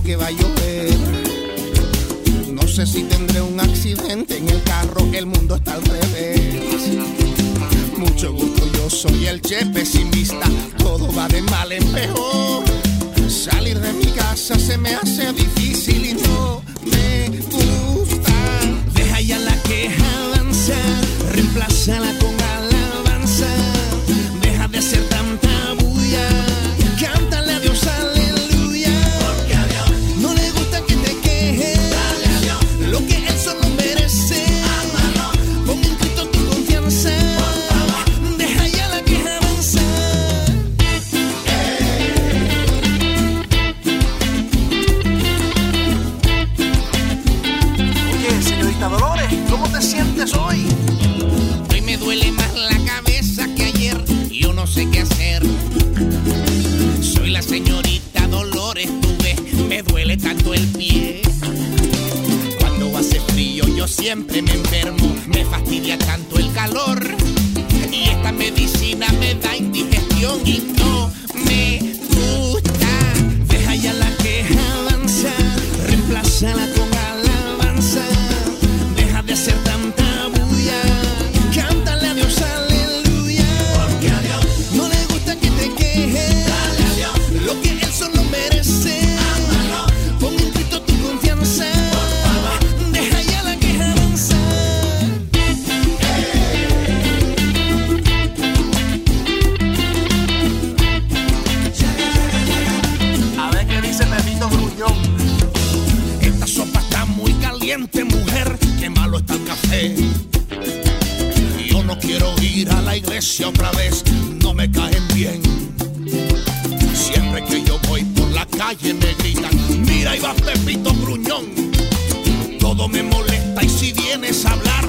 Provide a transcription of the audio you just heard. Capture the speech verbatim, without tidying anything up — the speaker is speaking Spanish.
que va a llover. No sé si tendré un accidente en el carro, el mundo está al revés. Mucho gusto, yo soy el Che pesimista, todo va de mal en peor. Salir de mi casa se me hace difícil y no me gusta. Deja ya la queja avanzar, reemplázala con alabanza. Deja de hacer tanta bulla, cántale a Dios aleluya. Porque a Dios no le gusta que te quejes, dale a Dios lo que él solo merece. Amalo, pon en Cristo tu confianza, por favor, deja ya la queja avanzar. Oye, señorita Dolores, ¿cómo te sientes hoy? Hoy me duele más la cabeza que ayer, yo no sé qué hacer. Soy la señorita Dolores, tú ves, me duele tanto el pie. Cuando hace frío yo siempre me enfermo, me fastidia tanto el calor. Y esta medicina me da indigestión y no me gusta. Deja ya la queja avanzar, reemplázala con alabanza. Deja de hacer tanta bulla, cántale a Dios aleluya. Porque a Dios no le gusta que te quejes, dale a Dios lo que él solo merece. Amalo, pon en Cristo tu confianza, por favor, deja ya la queja avanzar. A ver qué dice Pepito Gruñón. Esta sopa está muy caliente, mujer, qué malo está el café. Yo no quiero ir a la iglesia otra vez, no me caen bien. Siempre que yo voy por la calle me gritan, mira ahí va Pepito Gruñón. Todo me molesta y si vienes a hablar